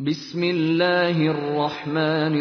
بسم الله الرحمن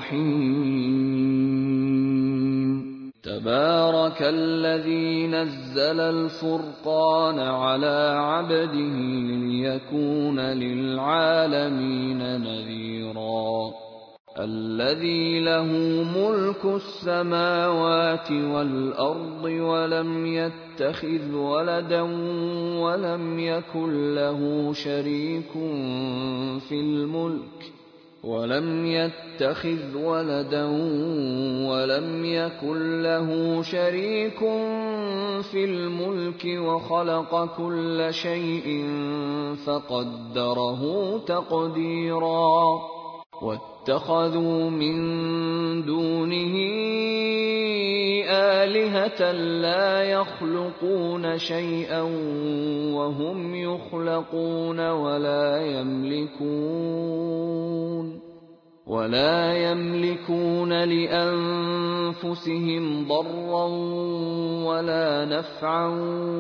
الرحيم تبارك الذي نزل الفرقان على عبده ليكون للعالمين نذيرا الذي له ملك السماوات والأرض ولم يتخذ ولدا ولم يكن له شريك في الملك وخلق كل شيء فقدره تقديرا واتخذوا من دونه آلهة لا يخلقون شيئا وهم يخلقون ولا يملكون لأنفسهم ضرا ولا نفعا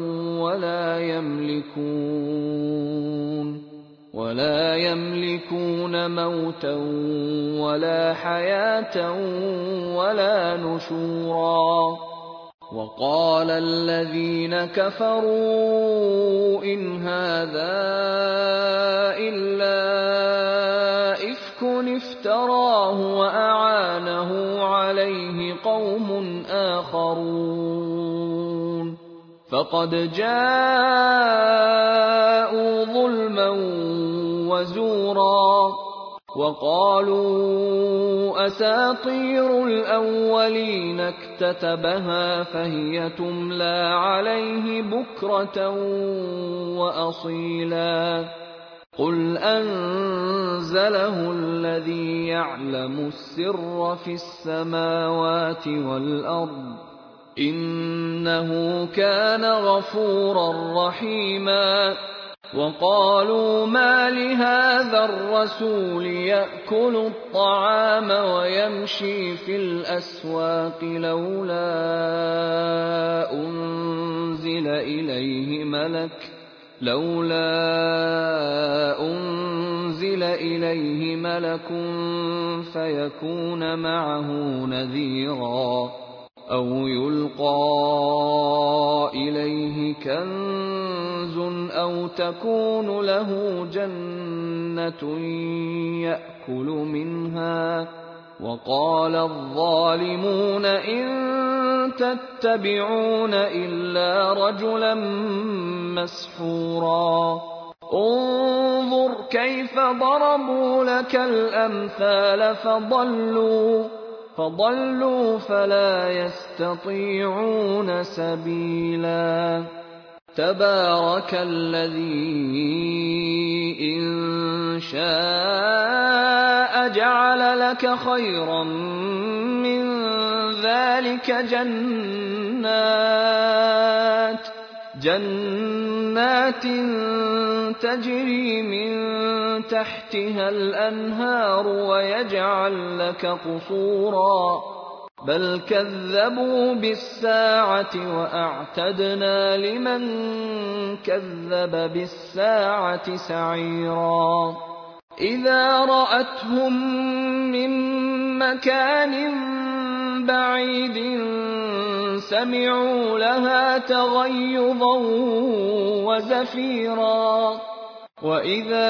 ولا يملكون موتا ولا حياة ولا نشورا وقال الذين كفروا إن هذا إلا إفك افتراه وأعانه عليه قوم آخرون فقد جاءوا ظلما وزورا وقالوا أساطير الأولين اكتتبها فهي تملى عليه بكرة وأصيلا قل أنزله الذي يعلم السر في السماوات والأرض إنه كان غفورا رحيما وقالوا ما لهذا الرسول يأكل الطعام ويمشي في الأسواق لولا أنزل إليه ملك فيكون معه نذيرا أو يلقى إليه كنز أو تكون له جنة يأكل منها وقال الظالمون إن تتبعون إلا رجلا مسحورا انظر كيف ضربوا لك الأمثال فضلوا فلا يستطيعون سبيلا تبارك الذي إن شاء جعل لك خيرا من ذلك جنات تجري من تحتها الأنهار ويجعل لك قصورا بل كذبوا بالساعة وأعتدنا لمن كذب بالساعة سعيرا إذا رأتهم من مكان بعيد سمعوا لها تغيظا وزفيرا وإذا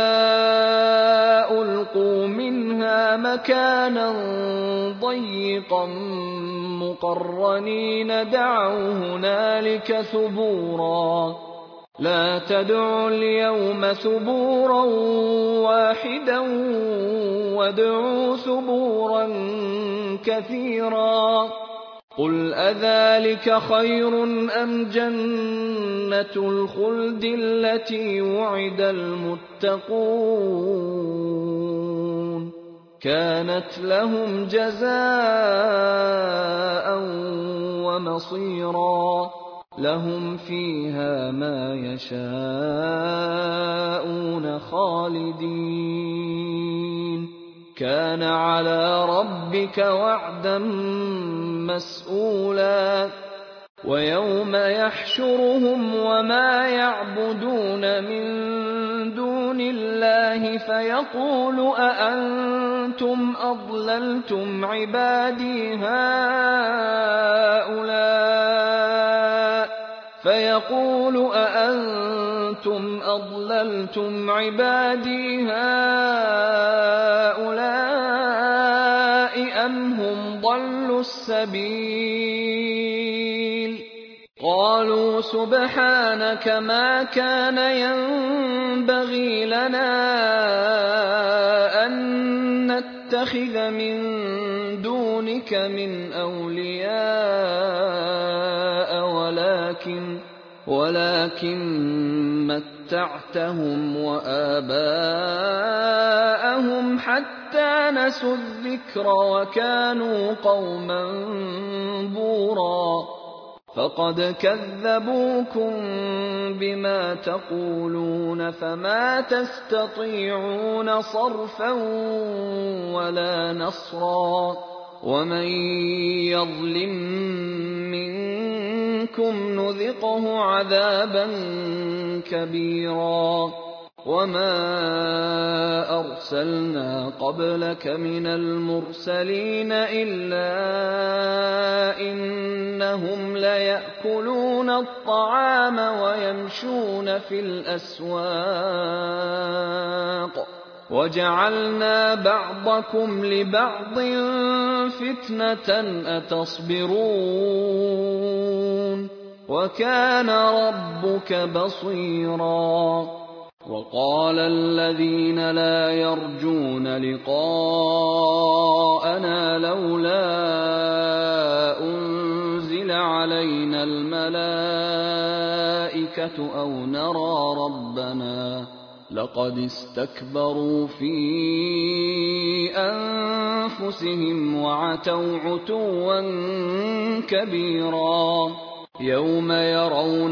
ألقوا منها مكانا ضيقا مقرنين دعوا هنالك ثبورا لا تدعوا اليوم ثبورا واحدا وادعوا ثبورا كثيرا قل أذلك خير أم جنة الخلد التي وعد المتقون كانت لهم جزاء ومصيرا لهم فيها ما يشاءون خالدين كان على ربك وعدا مسئولا ويوم يحشرهم وما يعبدون من دون الله فيقول أأنتم أضللتم عبادي هؤلاء أم هم ضلوا السبيل قالوا سبحانك ما كان ينبغي لنا أن نتخذ من دونك من أولياء ولكن متعتهم وآباءهم حتى نسوا الذكر وكانوا قوما بورا فقد كذبوكم بما تقولون فما تستطيعون صرفا ولا نصرا ومن يظلم منكم نذقه عذابا كبيرا وما أرسلنا قبلك من المرسلين إلا إنهم ليأكلون الطعام ويمشون في الأسواق وجعلنا بعضكم لبعض فتنة أتصبرون وكان ربك بصيرا وقال الذين لا يرجون لقاءنا لولا أنزل علينا الملائكة أو نرى ربنا لقد استكبروا في أنفسهم وعتوا عتوا كبيرا يوم يرون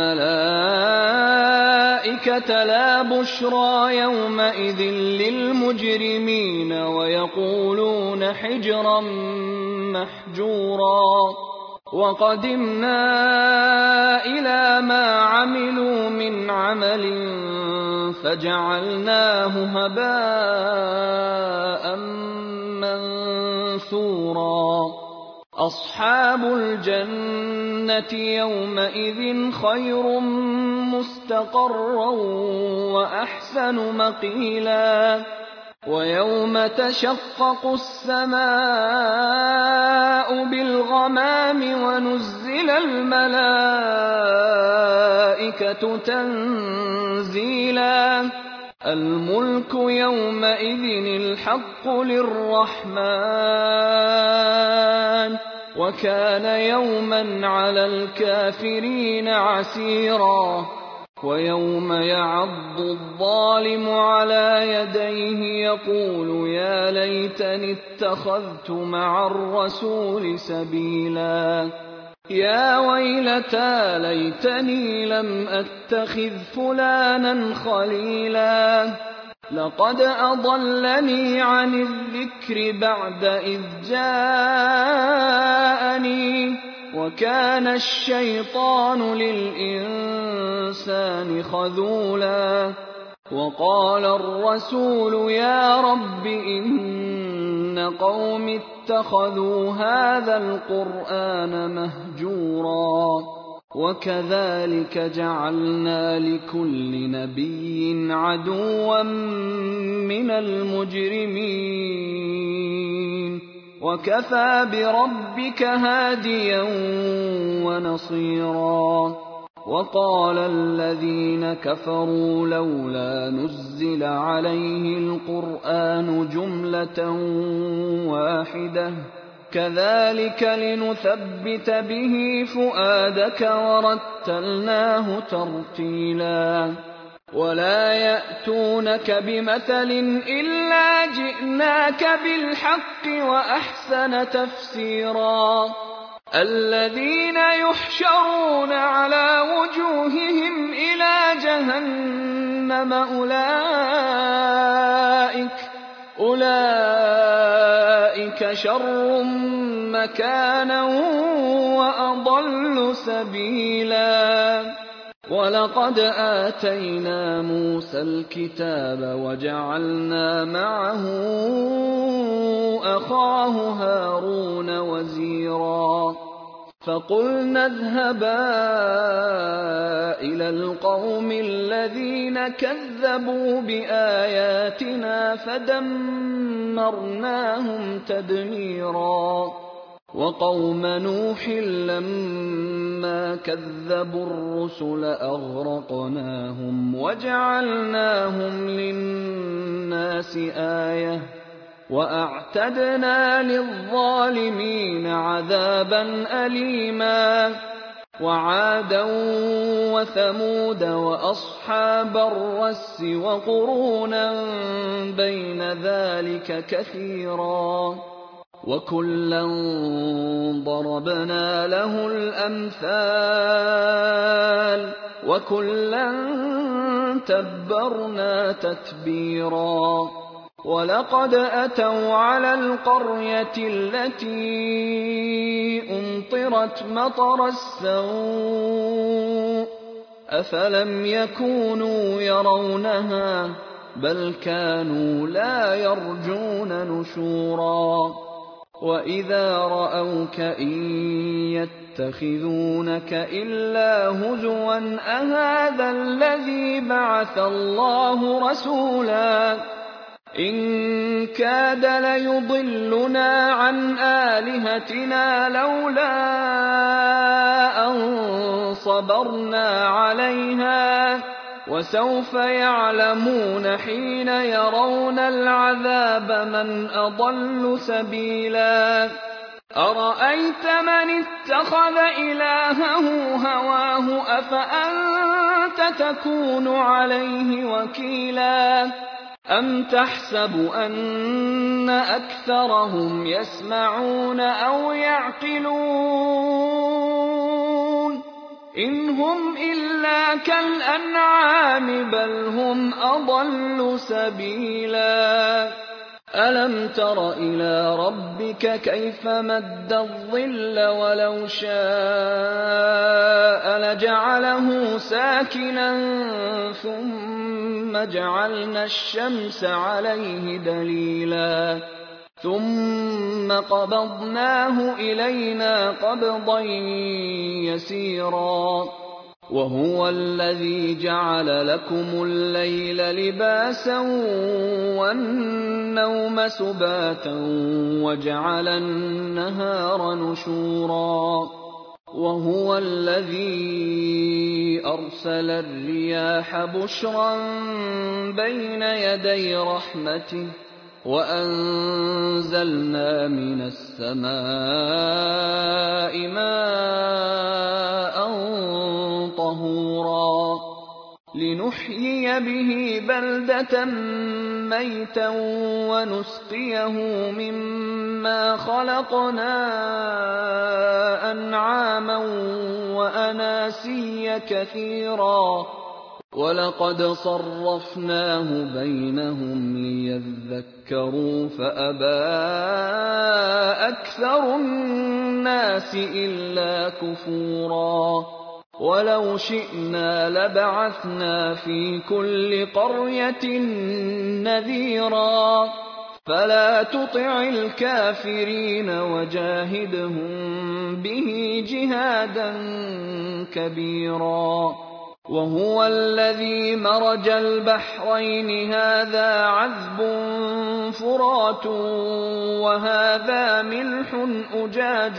الملائكة لا بشرى يومئذ للمجرمين ويقولون حجرا محجورا وقدمنا إلى ما عملوا من عمل فجعلناه هباء منثورا أصحاب الجنة يومئذ خير مستقرا وأحسن مقيلا ويوم تشقق السماء بالغمام ونزل الملائكة تنزيلا الملك يومئذ الحق للرحمن وكان يوما على الكافرين عسيرا ويوم يعض الظالم على يديه يقول يا ليتني اتخذت مع الرسول سبيلا يا ويلتى ليتني لم أتخذ فلانا خليلا لقد أضلني عن الذكر بعد إذ جاءني وكان الشيطان للإنسان خذولا وقال الرسول يا رب إن قوم اتخذوا هذا القرآن مهجورا وكذلك جعلنا لكل نبي عدوا من المجرمين وكفى بربك هاديا ونصيرا وقال الذين كفروا لولا نزل عليه القرآن جملة واحدة كذلك لنثبت به فؤادك ورتلناه ترتيلا ولا يأتونك بمثل إلا جئناك بالحق وأحسن تفسيرا الذين يحشرون على وجوههم إلى جهنم أولئك شر مكانا وأضل سبيلا وَلَقَدْ آتَيْنَا مُوسَى الْكِتَابَ وَجَعَلْنَا مَعَهُ أَخَاهُ هَارُونَ وَزِيرًا فَقُلْنَا اذْهَبَا إِلَى الْقَوْمِ الَّذِينَ كَذَّبُوا بِآيَاتِنَا فَدَمَّرْنَاهُمْ تَدْمِيرًا وَقَوْمَ نُوحٍ لَّمَّا كَذَّبُوا الرُّسُلَ أَغْرَقْنَاهُمْ وَجَعَلْنَاهُمْ لِلنَّاسِ آيَةً وَأَعْتَدْنَا لِلظَّالِمِينَ عَذَابًا أَلِيمًا وَعَادًا وَثَمُودَ وَأَصْحَابَ الرَّسِّ وَقُرُونًا بَيْنَ ذَلِكَ كَثِيرًا وَكُلًّا ضَرَبْنَا لَهُ الْأَمْثَالَ وَكُلًّا تَبَّرْنَا تَتْبِيرًا وَلَقَدْ أَتَوْا عَلَى الْقَرْيَةِ الَّتِي أُمْطِرَتْ مَطَرَ السَّوْءِ أَفَلَمْ يَكُونُوا يَرَوْنَهَا بَلْ كَانُوا لَا يَرْجُونَ نُشُورًا وَإِذَا رَأَوْكَ إِن يَتَّخِذُونَكَ إِلَّا هُزُوًا أَهَٰذَا الَّذِي بَعَثَ اللَّهُ رَسُولًا إِن كَادَ لَيُضِلُّنَا عَنْ آلِهَتِنَا لَوْلَا أَن صَبَرْنَا عَلَيْهَا وَسَوْفَ يَعْلَمُونَ حِينَ يَرَوْنَ الْعَذَابَ مَنْ أَضَلُّ سَبِيلًا أَرَأَيْتَ مَنِ اتَّخَذَ إِلَٰهَهُ هَوَاهُ أَفَأَنتَ تَكُونُ عَلَيْهِ وَكِيلًا أَمْ تَحْسَبُ أَنَّ أَكْثَرَهُمْ يَسْمَعُونَ أَوْ يَعْقِلُونَ إِنْ هُمْ إِلَّا كَالْأَنْعَامِ بَلْ هُمْ أَضَلُّ سَبِيلًا أَلَمْ تَرَ إِلَىٰ رَبِّكَ كَيْفَ مَدَّ الظِّلَّ وَلَوْ شَاءَ لَجَعَلَهُ سَاكِنًا ثُمَّ جَعَلْنَا الشَّمْسَ عَلَيْهِ دَلِيلًا ثُمَّ قَبَضْنَاهُ إِلَيْنَا قَبْضًا يَسِيرًا وَهُوَ الَّذِي جَعَلَ لَكُمُ اللَّيْلَ لِبَاسًا وَالنَّوْمَ سُبَاتًا وَجَعَلَ النَّهَارَ نُشُورًا وَهُوَ الَّذِي أَرْسَلَ الرِّيَاحَ بُشْرًا بَيْنَ يَدَيْ رَحْمَتِهِ وَأَنزَلْنَا مِنَ السَّمَاءِ مَاءً طَهُورًا لِّنُحْيِيَ بِهِ بَلْدَةً مَّيْتًا وَنُسْقِيَهُ مِمَّا خَلَقْنَا أَنْعَامًا وَأَنَاسِيَّ كَثِيرًا وَلَقَدْ صَرَّفْنَاهُ بَيْنَهُمْ لِيَذَّكَّرُوا فَأَبَىٰ أَكْثَرُ النَّاسِ إِلَّا كُفُورًا وَلَوْ شِئْنَا لَبَعَثْنَا فِي كُلِّ قَرْيَةٍ نَّذِيرًا فَلَا تُطِعِ الْكَافِرِينَ وَجَاهِدْهُم بِهِ جِهَادًا كَبِيرًا وَهُوَ الَّذِي مَرَجَ الْبَحْرَيْنِ هَٰذَا عَذْبٌ فُرَاتٌ وَهَٰذَا مِلْحٌ أُجَاجٌ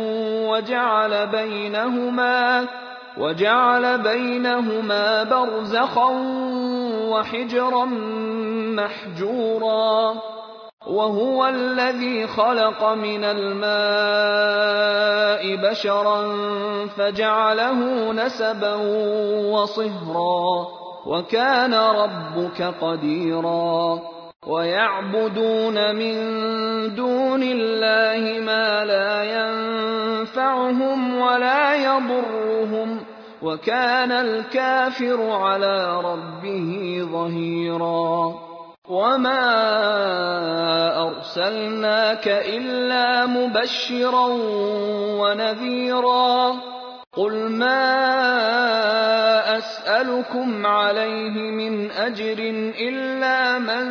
وَجَعَلَ بَيْنَهُمَا بَرْزَخًا وَحِجْرًا مَّحْجُورًا وَهُوَ الَّذِي خَلَقَ مِنَ الْمَاءِ بَشَرًا فَجَعَلَهُ نَسَبًا وَصِهْرًا وَكَانَ رَبُّكَ قَدِيرًا وَيَعْبُدُونَ مِن دُونِ اللَّهِ مَا لَا يَنفَعُهُمْ وَلَا يَضُرُّهُمْ وَكَانَ الْكَافِرُ عَلَىٰ رَبِّهِ ظَهِيرًا وَمَا أَرْسَلْنَاكَ إِلَّا مُبَشِّرًا وَنَذِيرًا قُلْ مَا أسألكم عليه من أجر إلا من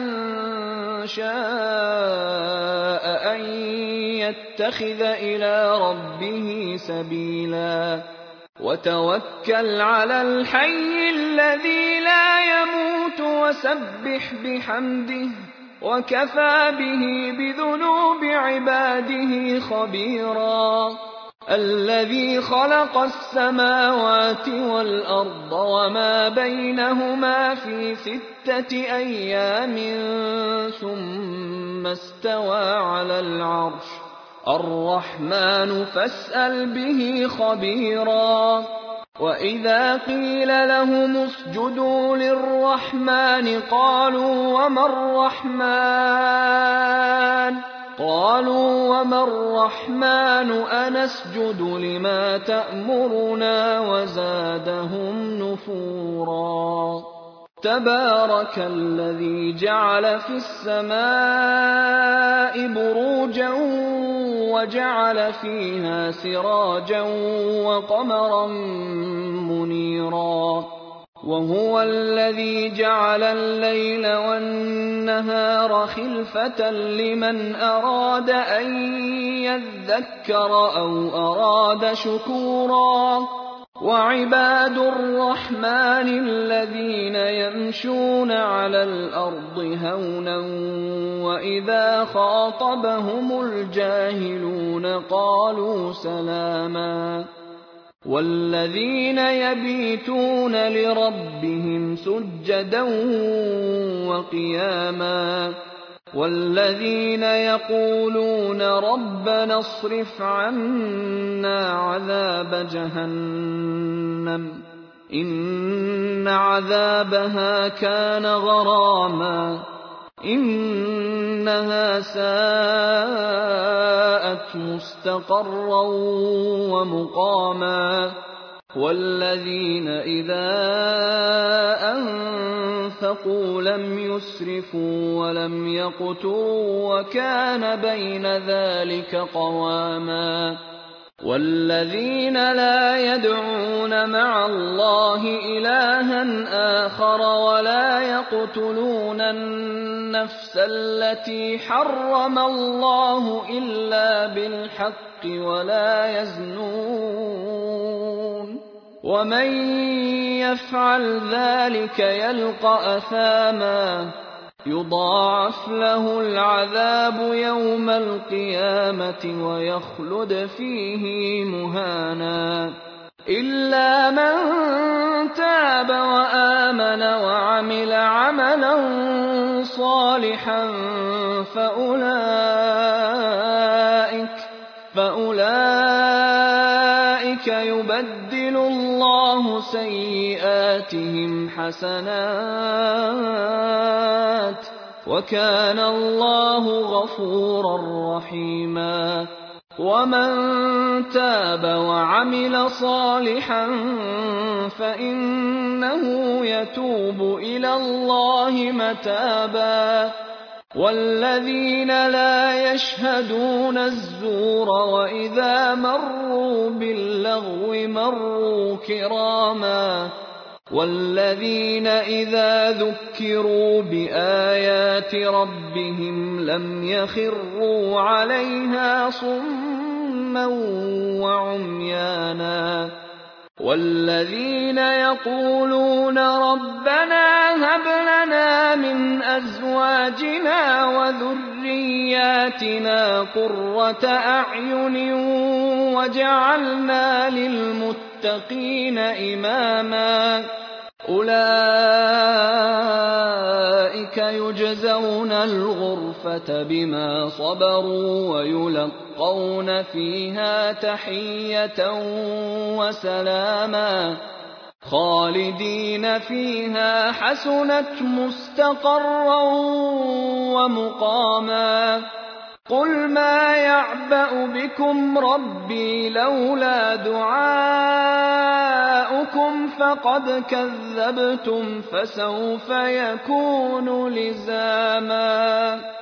شاء أن يتخذ إلى ربه سبيلا وتوكل على الحي الذي لا يموت وسبح بحمده وكفى به بذنوب عباده خبيرا الذي خلق السماوات والأرض وما بينهما في 6 أيام ثم استوى على العرش الرحمن فاسأل به خبيرا وإذا قيل لهم اسجدوا للرحمن قالوا وما الرحمن أنسجد لما تأمرنا وزادهم نفورا تبارك الذي جعل في السماء بروجا وجعل فيها سراجا وقمرا منيرا وهو الذي جعل الليل والنهار خلفة لمن أراد أن يذكر أو أراد شكورا وعباد الرحمن الذين يمشون على الأرض هونا وإذا خاطبهم الجاهلون قالوا سلاما والذين يبيتون لربهم سجدا وقياما والذين يقولون ربنا اصرف عنا عذاب جهنم إن عذابها كان غراما إنها ساءت مستقرا ومقاما والذين إذا أنفقوا لم يسرفوا ولم يقتروا وكان بين ذلك قواما والذين لا يدعون مع الله إلها آخر ولا يقتلون النفس التي حرم الله إلا بالحق ولا يزنون ومن يفعل ذلك يلقى أثاما يضاعف له العذاب يوم القيامة ويخلد فيه مهانا إلا من تاب وآمن وعمل عملا صالحا فأولئك يبدل الله سيئاتهم حسنات وكان الله غفورا رحيما ومن تاب وعمل صالحا فإنه يتوب إلى الله متابا والذين لا يشهدون الزور وإذا مروا باللغو مروا كراما والذين إذا ذكروا بآيات ربهم لم يخروا عليها صما وعميانا والذين يقولون ربنا هب لنا من أزواجنا وذرياتنا قرة أعين وجعلنا للمتقين إماما أولئك يجزون الغرفة بما صبروا ويلقون فيها تحية وسلاما خالدين فيها حسنت مستقرا ومقاما قل ما يعبأ بكم ربي لولا دعاؤكم فقد كذبتم فسوف يكون لزاما